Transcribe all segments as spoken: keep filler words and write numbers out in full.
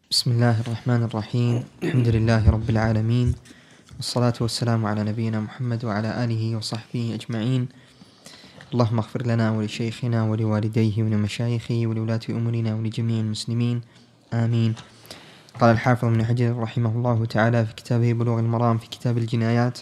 بسم الله الرحمن الرحيم. الحمد لله رب العالمين، والصلاة والسلام على نبينا محمد وعلى آله وصحبه أجمعين. اللهم اغفر لنا ولشيخنا ولوالديه ولمشايخه ولولاة أمورنا ولجميع المسلمين، آمين. قال الحافظ ابن حجر رحمه الله تعالى في كتابه بلوغ المرام في كتاب الجنايات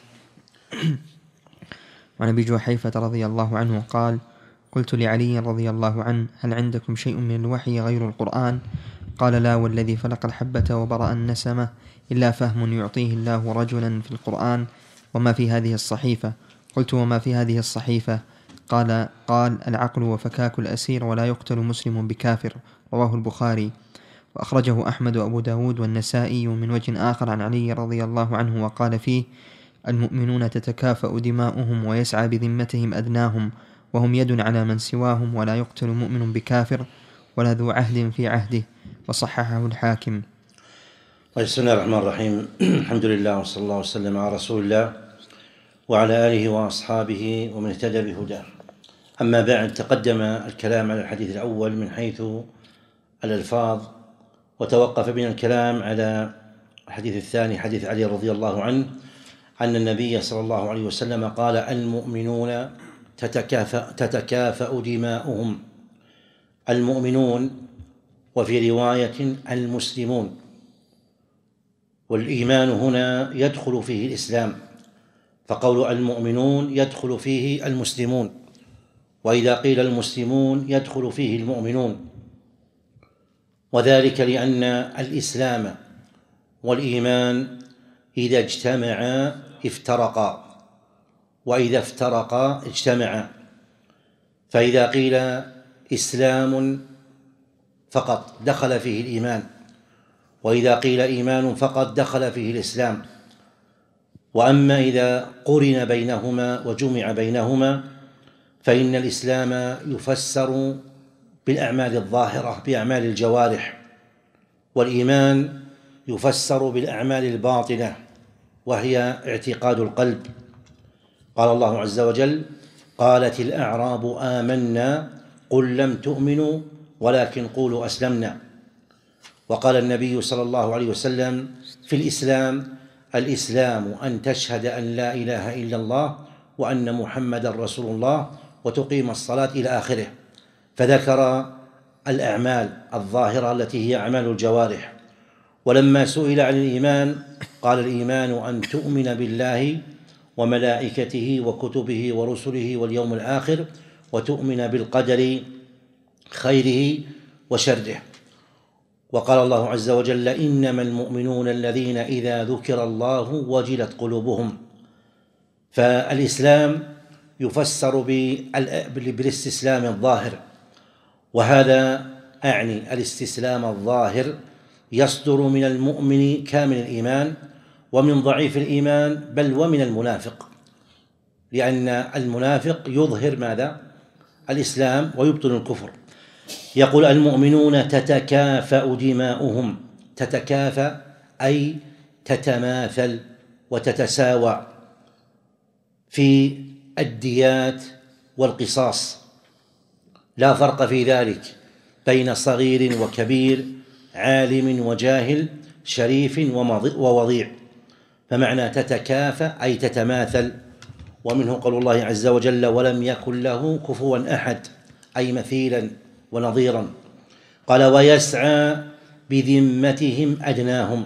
وعن أبي جحيفة رضي الله عنه قال: قلت لعلي رضي الله عنه: هل عندكم شيء من الوحي غير القرآن؟ قال: لا والذي فلق الحبة وبرأ النسمة إلا فهم يعطيه الله رجلا في القرآن وما في هذه الصحيفة. قلت: وما في هذه الصحيفة؟ قال قال العقل وفكاك الأسير ولا يقتل مسلم بكافر، رواه البخاري. وأخرجه أحمد وأبو داود والنسائي من وجه آخر عن علي رضي الله عنه وقال فيه: المؤمنون تتكافأ دماؤهم ويسعى بذمتهم أدناهم، وهم يد على من سواهم، ولا يقتل مؤمن بكافر ولا ذو عهد في عهده. وصححه الحاكم. بسم الله الرحمن الرحيم. الحمد لله وصلى الله وسلم على رسول الله وعلى آله وأصحابه ومن اهتدى بهداه. أما بعد، تقدم الكلام على الحديث الأول من حيث الألفاظ، وتوقف بنا الكلام على الحديث الثاني حديث علي رضي الله عنه أن النبي صلى الله عليه وسلم قال: المؤمنون تتكافأ, تتكافأ دماؤهم. المؤمنون، وفي رواية المسلمون. والإيمان هنا يدخل فيه الإسلام، فقول المؤمنون يدخل فيه المسلمون، وإذا قيل المسلمون يدخل فيه المؤمنون، وذلك لأن الإسلام والإيمان إذا اجتمعا افترقا، وإذا افترقا اجتمعا. فإذا قيل إسلام فقط دخل فيه الإيمان، وإذا قيل إيمان فقط دخل فيه الإسلام. وأما إذا قرن بينهما وجمع بينهما فإن الإسلام يفسر بالأعمال الظاهرة بأعمال الجوارح، والإيمان يفسر بالأعمال الباطنة وهي اعتقاد القلب. قال الله عز وجل: قالت الأعراب آمنا قل لم تؤمنوا ولكن قولوا أسلمنا. وقال النبي صلى الله عليه وسلم في الإسلام: الإسلام أن تشهد أن لا إله إلا الله وأن محمدا رسول الله وتقيم الصلاة إلى آخره، فذكر الأعمال الظاهرة التي هي أعمال الجوارح. ولما سئل عن الإيمان قال: الإيمان أن تؤمن بالله وملائكته وكتبه ورسله واليوم الآخر، وتؤمن بالقدر خيره وشره. وقال الله عز وجل: إنما المؤمنون الذين إذا ذكر الله وجلت قلوبهم. فالإسلام يفسر بالاستسلام الظاهر، وهذا أعني الاستسلام الظاهر يصدر من المؤمن كامل الإيمان ومن ضعيف الإيمان، بل ومن المنافق، لأن المنافق يظهر ماذا؟ الإسلام ويبطن الكفر. يقول: المؤمنون تتكافأ دماؤهم. تتكافأ أي تتماثل وتتساوى في الديات والقصاص، لا فرق في ذلك بين صغير وكبير، عالم وجاهل، شريف ووضيع. فمعنى تتكافأ أي تتماثل. ومنه قول الله عز وجل: ولم يكن له كفوا أحد، أي مثيلا ونظيرا. قال: ويسعى بذمتهم أدناهم.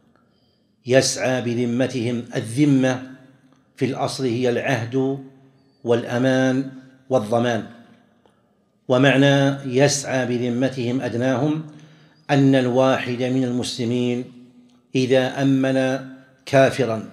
يسعى بذمتهم، الذمة في الأصل هي العهد والأمان والضمان. ومعنى يسعى بذمتهم أدناهم أن الواحد من المسلمين إذا أمن كافرا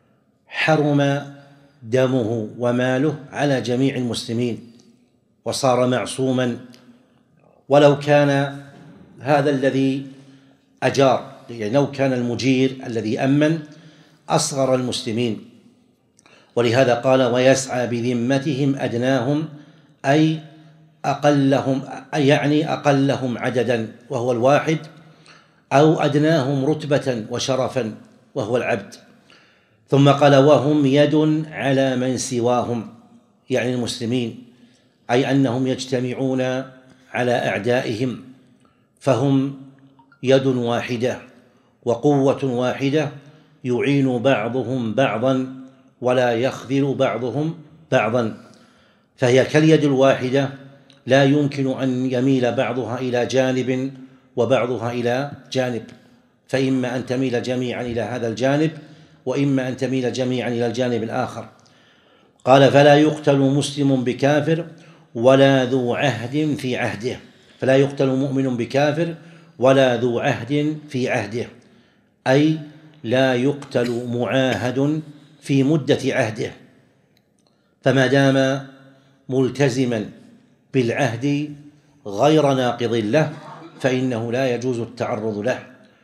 حرم دمه وماله على جميع المسلمين وصار معصوما، ولو كان هذا الذي أجار، يعني لو كان المجير الذي أمن أصغر المسلمين. ولهذا قال: ويسعى بذمتهم أدناهم، أي أقلهم، أي يعني أقلهم عددا وهو الواحد، أو أدناهم رتبة وشرفا وهو العبد. ثم قال: وهم يد على من سواهم، يعني المسلمين، أي أنهم يجتمعون على أعدائهم، فهم يد واحدة وقوة واحدة يعين بعضهم بعضا ولا يخذل بعضهم بعضا، فهي كاليد الواحدة لا يمكن أن يميل بعضها إلى جانب وبعضها إلى جانب، فإما أن تميل جميعا إلى هذا الجانب وإما أن تميل جميعا إلى الجانب الآخر. قال: فلا يقتل مسلم بكافر ولا ذو عهد في عهده، فلا يقتل مؤمن بكافر ولا ذو عهد في عهده، أي لا يقتل معاهد في مدة عهده، فما دام ملتزما بالعهد غير ناقض له فإنه لا يجوز التعرض له.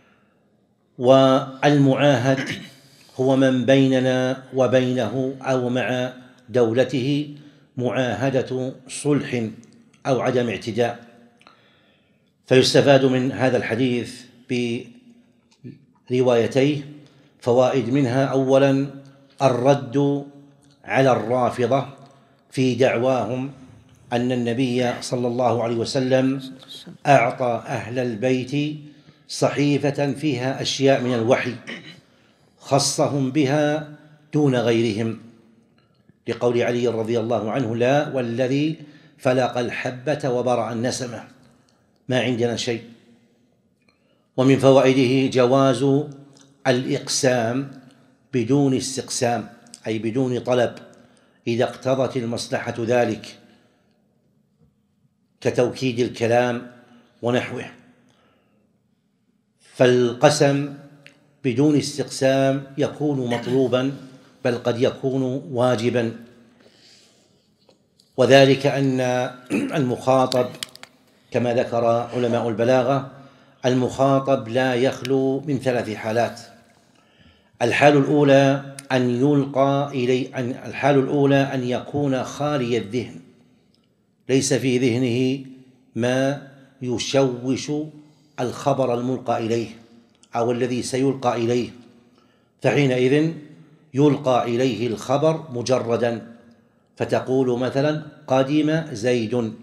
والمعاهد هو من بيننا وبينه أو مع دولته معاهدة صلح أو عدم اعتداء. فيستفاد من هذا الحديث بروايتيه فوائد، منها أولا الرد على الرافضة في دعواهم أن النبي صلى الله عليه وسلم أعطى أهل البيت صحيفة فيها أشياء من الوحي خصهم بها دون غيرهم، لقول علي رضي الله عنه: لا والذي فلق الحبة وبرأ النسمة، ما عندنا شيء. ومن فوائده جواز الإقسام بدون استقسام، أي بدون طلب، إذا اقتضت المصلحة ذلك، كتوكيد الكلام ونحوه. فالقسم بدون استقسام يكون مطلوبا بل قد يكون واجبا، وذلك أن المخاطب كما ذكر علماء البلاغة المخاطب لا يخلو من ثلاث حالات. الحال الأولى أن يلقى إليه أن الحال الأولى أن يكون خالي الذهن، ليس في ذهنه ما يشوش الخبر الملقى إليه أو الذي سيلقى إليه، فحينئذ يلقى إليه الخبر مجردا، فتقول مثلا: قدم زيد.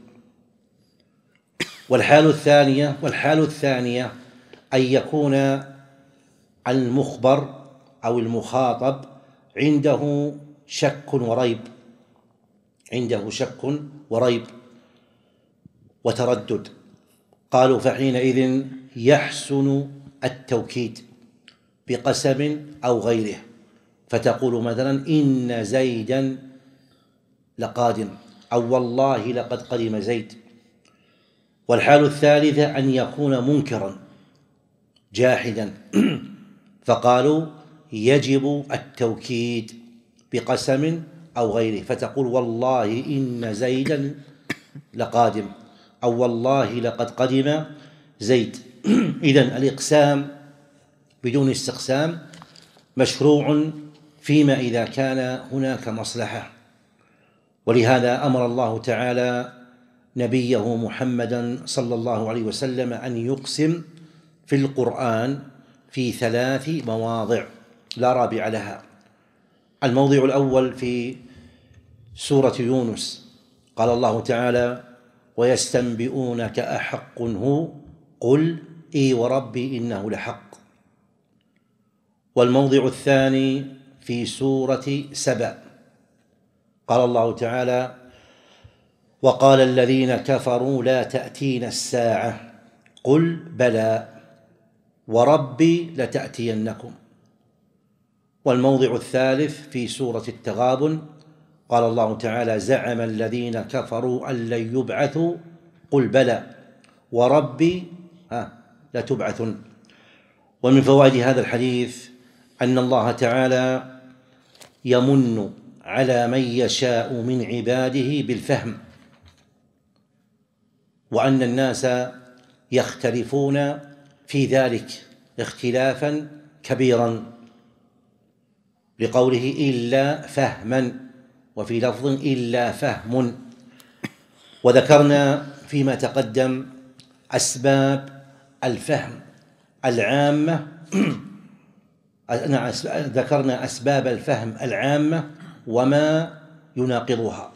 والحال الثانية والحال الثانية أن يكون المخبر أو المخاطب عنده شك وريب عنده شك وريب وتردد، قالوا: فحينئذ يحسن التوكيد بقسم أو غيره، فتقول مثلا: إن زيدا لقادم، أو والله لقد قدم زيد. والحال الثالثة أن يكون منكرا جاحدا، فقالوا: يجب التوكيد بقسم أو غيره، فتقول: والله إن زيدا لقادم، أو والله لقد قدم زيد. إذن الإقسام بدون استقسام مشروع فيما إذا كان هناك مصلحة، ولهذا أمر الله تعالى نبيه محمدا صلى الله عليه وسلم أن يقسم في القرآن في ثلاث مواضع لا رابع لها. الموضع الأول في سورة يونس، قال الله تعالى: ويستنبئونك أحق هو قل إي وربي إنه لحق. والموضع الثاني في سورة سبأ، قال الله تعالى: وقال الذين كفروا لا تأتينا الساعة قل بلى وربي لتأتينكم. والموضع الثالث في سورة التغابن، قال الله تعالى: زعم الذين كفروا أن لن يبعثوا قل بلى وربي ها لتبعثن. ومن فوائد هذا الحديث أن الله تعالى يمن على من يشاء من عباده بالفهم، وأن الناس يختلفون في ذلك اختلافا كبيرا، لقوله: إلا فهما، وفي لفظ: إلا فهم. وذكرنا فيما تقدم أسباب الفهم العامة ذكرنا أسباب الفهم العامة وما يناقضها.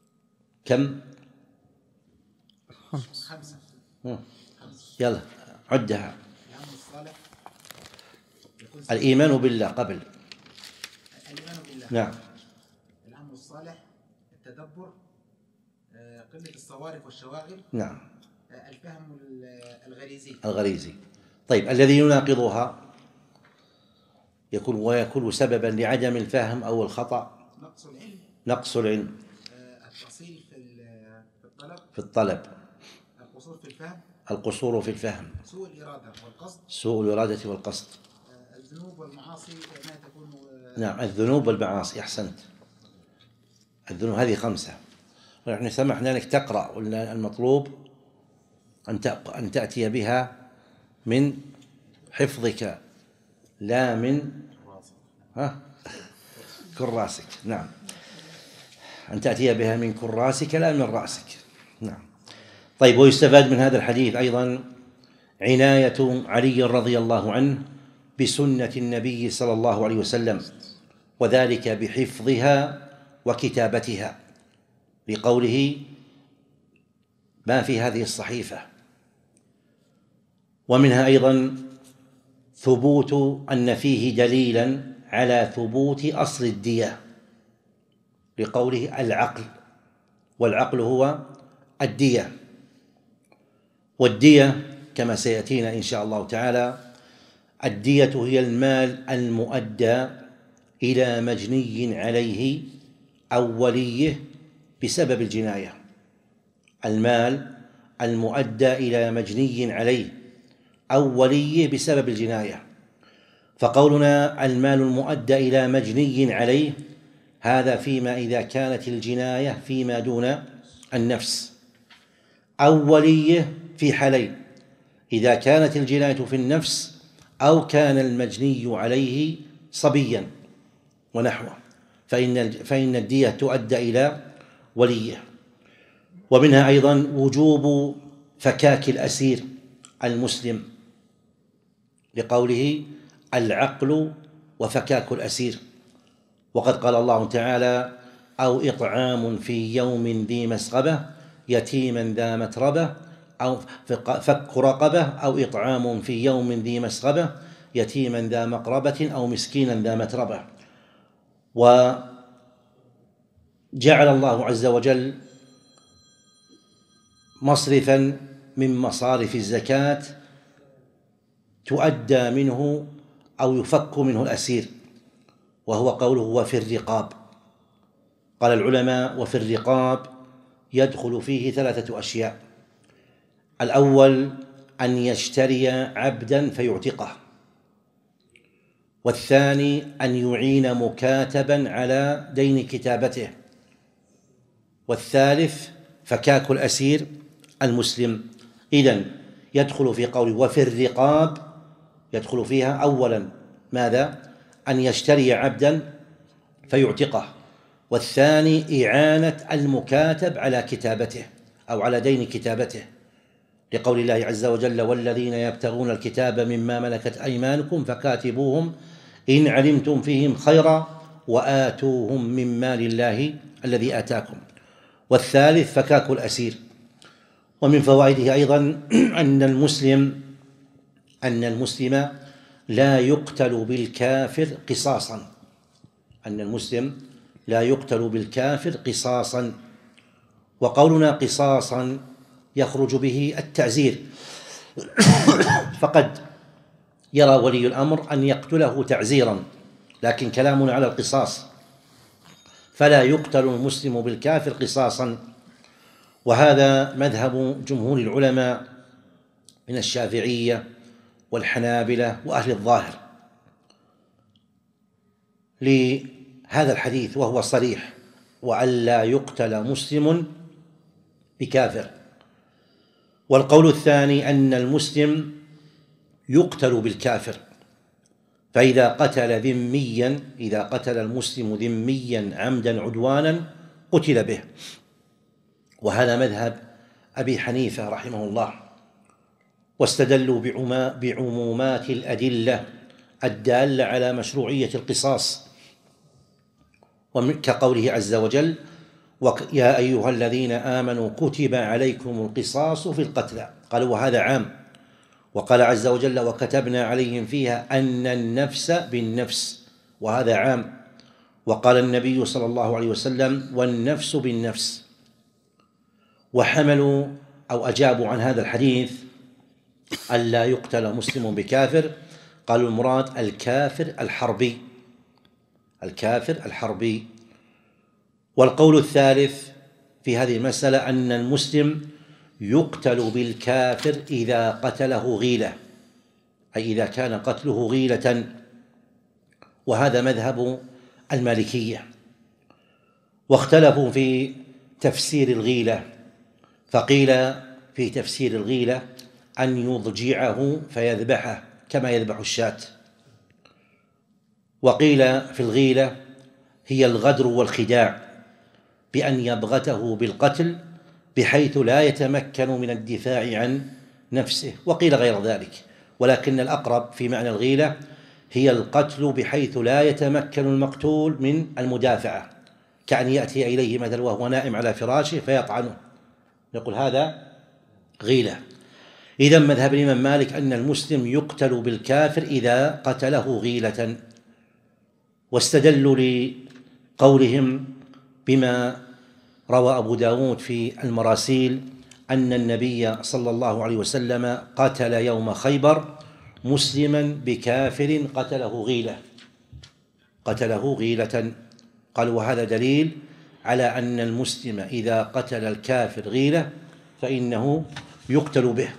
كم؟ خمسة. يلا عدها. العمل الصالح يكون الإيمان بالله قبل. الإيمان بالله. نعم. العمل الصالح التدبر، آه، قلة الصوارف والشواغل. نعم. آه، الفهم الغريزي. الغريزي. طيب الذي يناقضها يكون ويكون سببا لعدم الفهم أو الخطأ. نقص العلم. نقص العلم. آه، التقصير في في الطلب. في الطلب. القصور في الفهم. القصور في الفهم. سوء الإرادة والقصد. سوء الإرادة والقصد. آه، الذنوب والمعاصي ما تكون. آه، نعم، الذنوب والمعاصي. أحسنت. الذنوب هذه خمسة، ونحن سمحنا لك تقرأ، المطلوب أن أن تأتي بها من حفظك لا من ها كراسك. نعم، أن تأتي بها من كراسك لا من رأسك. نعم. طيب، ويستفاد من هذا الحديث أيضا عناية علي رضي الله عنه بسنة النبي صلى الله عليه وسلم، وذلك بحفظها وكتابتها، لقوله ما في هذه الصحيفة. ومنها أيضا ثبوت أن فيه دليلا على ثبوت أصل الدية، لقوله العقل، والعقل هو الدية. والدية كما سيأتينا إن شاء الله تعالى، الدية هي المال المؤدى إلى مجني عليه أو وليه بسبب الجناية. المال المؤدى إلى مجني عليه أو وليه بسبب الجناية. فقولنا المال المؤدى إلى مجني عليه، هذا فيما إذا كانت الجناية فيما دون النفس، أو وليه في حالين: إذا كانت الجناية في النفس أو كان المجني عليه صبيا ونحوه، فإن فإن الدية تؤدى إلى وليه. ومنها أيضا وجوب فكاك الأسير المسلم، لقوله العقل وفكاك الأسير. وقد قال الله تعالى: أو إطعام في يوم ذي مسغبة يتيما ذا متربة، أو فك رقبة، أو إطعام في يوم ذي مسغبة يتيما ذا مقربة أو مسكينا ذا متربة. وجعل الله عز وجل مصرفا من مصارف الزكاة تؤدى منه أو يفك منه الأسير، وهو قوله وفي الرقاب. قال العلماء: وفي الرقاب يدخل فيه ثلاثة أشياء: الأول أن يشتري عبدا فيعتقه، والثاني أن يعين مكاتبا على دين كتابته، والثالث فكاك الأسير المسلم. إذن يدخل في قوله وفي الرقاب، يدخل فيها أولا ماذا؟ أن يشتري عبدا فيعتقه، والثاني إعانة المكاتب على كتابته أو على دين كتابته، لقول الله عز وجل: والذين يبتغون الكتاب مما ملكت أيمانكم فكاتبوهم إن علمتم فيهم خيرا وآتوهم من مال الله الذي آتاكم. والثالث فكاك الأسير. ومن فوائده أيضا أن المسلم أن المسلم لا يقتل بالكافر قصاصا، أن المسلم لا يقتل بالكافر قصاصا. وقولنا قصاصا يخرج به التعزير، فقد يرى ولي الأمر أن يقتله تعزيرا، لكن كلامنا على القصاص، فلا يقتل المسلم بالكافر قصاصا. وهذا مذهب جمهور العلماء من الشافعية والحنابلة وأهل الظاهر لهذا الحديث، وهو صريح: وألا يقتل مسلم بكافر. والقول الثاني أن المسلم يقتل بالكافر، فإذا قتل ذميا إذا قتل المسلم ذميا عمدا عدوانا قتل به. وهذا مذهب أبي حنيفة رحمه الله، واستدلوا بعمومات الأدلة الدالة على مشروعية القصاص، كقوله عز وجل: يا أيها الذين آمنوا كتب عليكم القصاص في القتلى. قالوا وهذا عام، وقال عز وجل: وكتبنا عليهم فيها أن النفس بالنفس، وهذا عام. وقال النبي صلى الله عليه وسلم: والنفس بالنفس. وحملوا أو أجابوا عن هذا الحديث ألا يقتل مسلم بكافر، قالوا المراد الكافر الحربي، الكافر الحربي. والقول الثالث في هذه المسألة أن المسلم يقتل بالكافر إذا قتله غيلة، أي إذا كان قتله غيلة، وهذا مذهب المالكية. واختلفوا في تفسير الغيلة، فقيل في تفسير الغيلة أن يضجعه فيذبحه كما يذبح الشاة، وقيل في الغيلة هي الغدر والخداع بأن يبغته بالقتل بحيث لا يتمكن من الدفاع عن نفسه، وقيل غير ذلك، ولكن الأقرب في معنى الغيلة هي القتل بحيث لا يتمكن المقتول من المدافعة، كأن يأتي إليه مثلا وهو نائم على فراشه فيطعنه، يقول هذا غيلة. إذن مذهب الإمام مالك أن المسلم يقتل بالكافر إذا قتله غيلة، واستدلوا لقولهم بما روى أبو داود في المراسيل أن النبي صلى الله عليه وسلم قتل يوم خيبر مسلما بكافر قتله غيلة، قتله غيلة. قالوا وهذا دليل على أن المسلم إذا قتل الكافر غيلة فإنه يقتل به.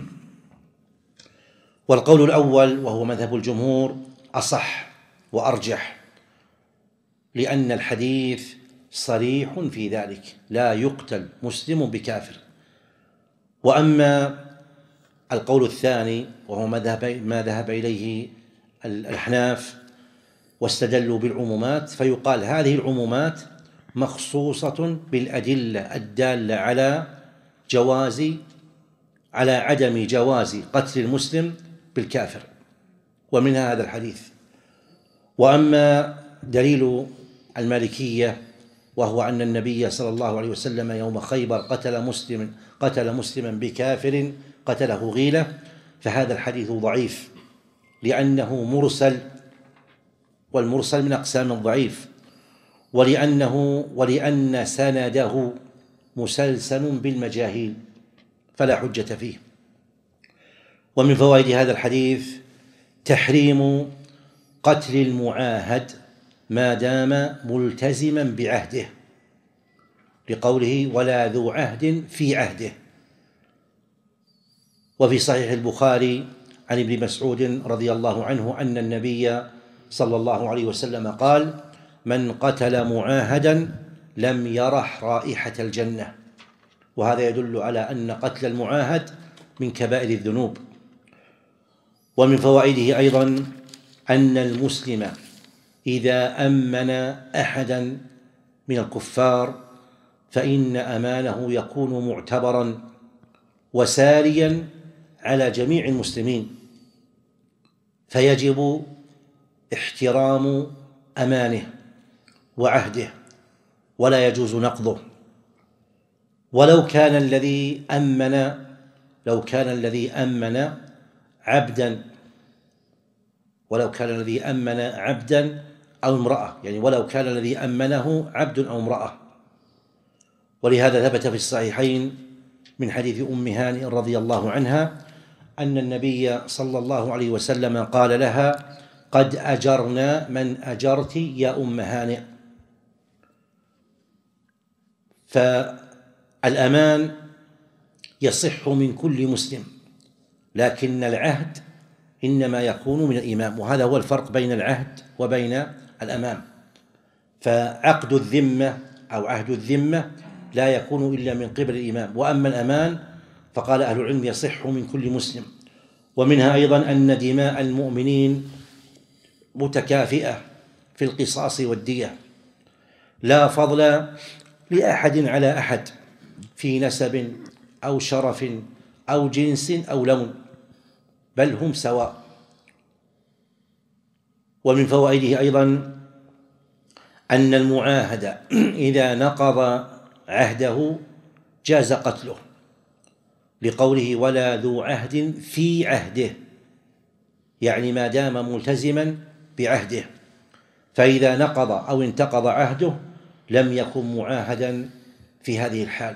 والقول الأول وهو مذهب الجمهور أصح وأرجح، لأن الحديث صريح في ذلك: لا يقتل مسلم بكافر. وأما القول الثاني وهو ما ذهب إليه الأحناف واستدلوا بالعمومات، فيقال هذه العمومات مخصوصة بالأدلة الدالة على جواز على عدم جواز قتل المسلم بالكافر، ومنها هذا الحديث. وأما دليل المالكية وهو أن النبي صلى الله عليه وسلم يوم خيبر قتل مسلم قتل مسلما بكافر قتله غيلة، فهذا الحديث ضعيف لأنه مرسل، والمرسل من أقسام الضعيف، ولأنه ولأن سنده مسلسل بالمجاهيل فلا حجة فيه. ومن فوائد هذا الحديث تحريم قتل المعاهد ما دام ملتزما بعهده، لقوله ولا ذو عهد في عهده. وفي صحيح البخاري عن ابن مسعود رضي الله عنه أن النبي صلى الله عليه وسلم قال: من قتل معاهدا لم يرح رائحة الجنة. وهذا يدل على أن قتل المعاهد من كبائر الذنوب. ومن فوائده أيضا أن المسلم إذا أمن أحدا من الكفار فإن أمانه يكون معتبرا وساريا على جميع المسلمين، فيجب احترام أمانه وعهده ولا يجوز نقضه. ولو كان الذي أمن لو كان الذي أمن عبدا ولو كان الذي أمن عبدا أو امرأة، يعني ولو كان الذي أمنه عبد أو امرأة. ولهذا ثبت في الصحيحين من حديث أم هانئ رضي الله عنها أن النبي صلى الله عليه وسلم قال لها: قد أجرنا من أجرت يا أم هانئ. فالأمان يصح من كل مسلم، لكن العهد إنما يكون من الإمام، وهذا هو الفرق بين العهد وبين الأمان. فعقد الذمة أو عهد الذمة لا يكون إلا من قبل الإمام، وأما الأمان فقال أهل العلم يصح من كل مسلم. ومنها أيضا أن دماء المؤمنين متكافئة في القصاص والدية، لا فضل لأحد على أحد في نسب أو شرف أو جنس أو لون، بل هم سواء. ومن فوائده أيضا أن المعاهد إذا نقض عهده جاز قتله، لقوله ولا ذو عهد في عهده، يعني ما دام ملتزما بعهده، فإذا نقض أو انتقض عهده لم يكن معاهدا في هذه الحال.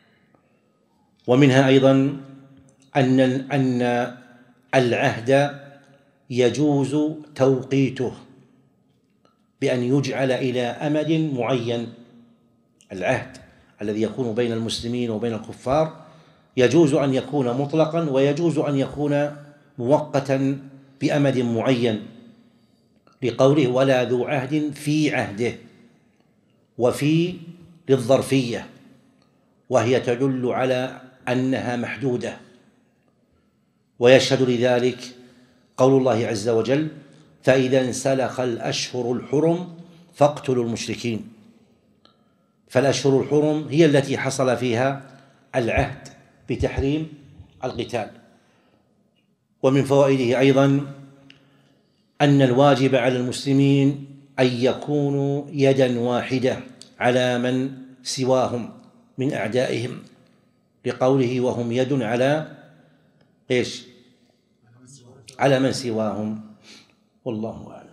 ومنها أيضا أن أن العهد يجوز توقيته بأن يجعل إلى أمد معين. العهد الذي يكون بين المسلمين وبين الكفار يجوز أن يكون مطلقا ويجوز أن يكون مؤقتا بأمد معين، لقوله ولا ذو عهد في عهده، وفي للظرفية وهي تدل على أنها محدودة. ويشهد لذلك قول الله عز وجل فإذا انسلخ الأشهر الحرم فاقتلوا المشركين. فالأشهر الحرم هي التي حصل فيها العهد بتحريم القتال. ومن فوائده أيضا أن الواجب على المسلمين أن يكونوا يدا واحدة على من سواهم من أعدائهم، لقوله وهم يد على إيش؟ على من سواهم. والله أعلم.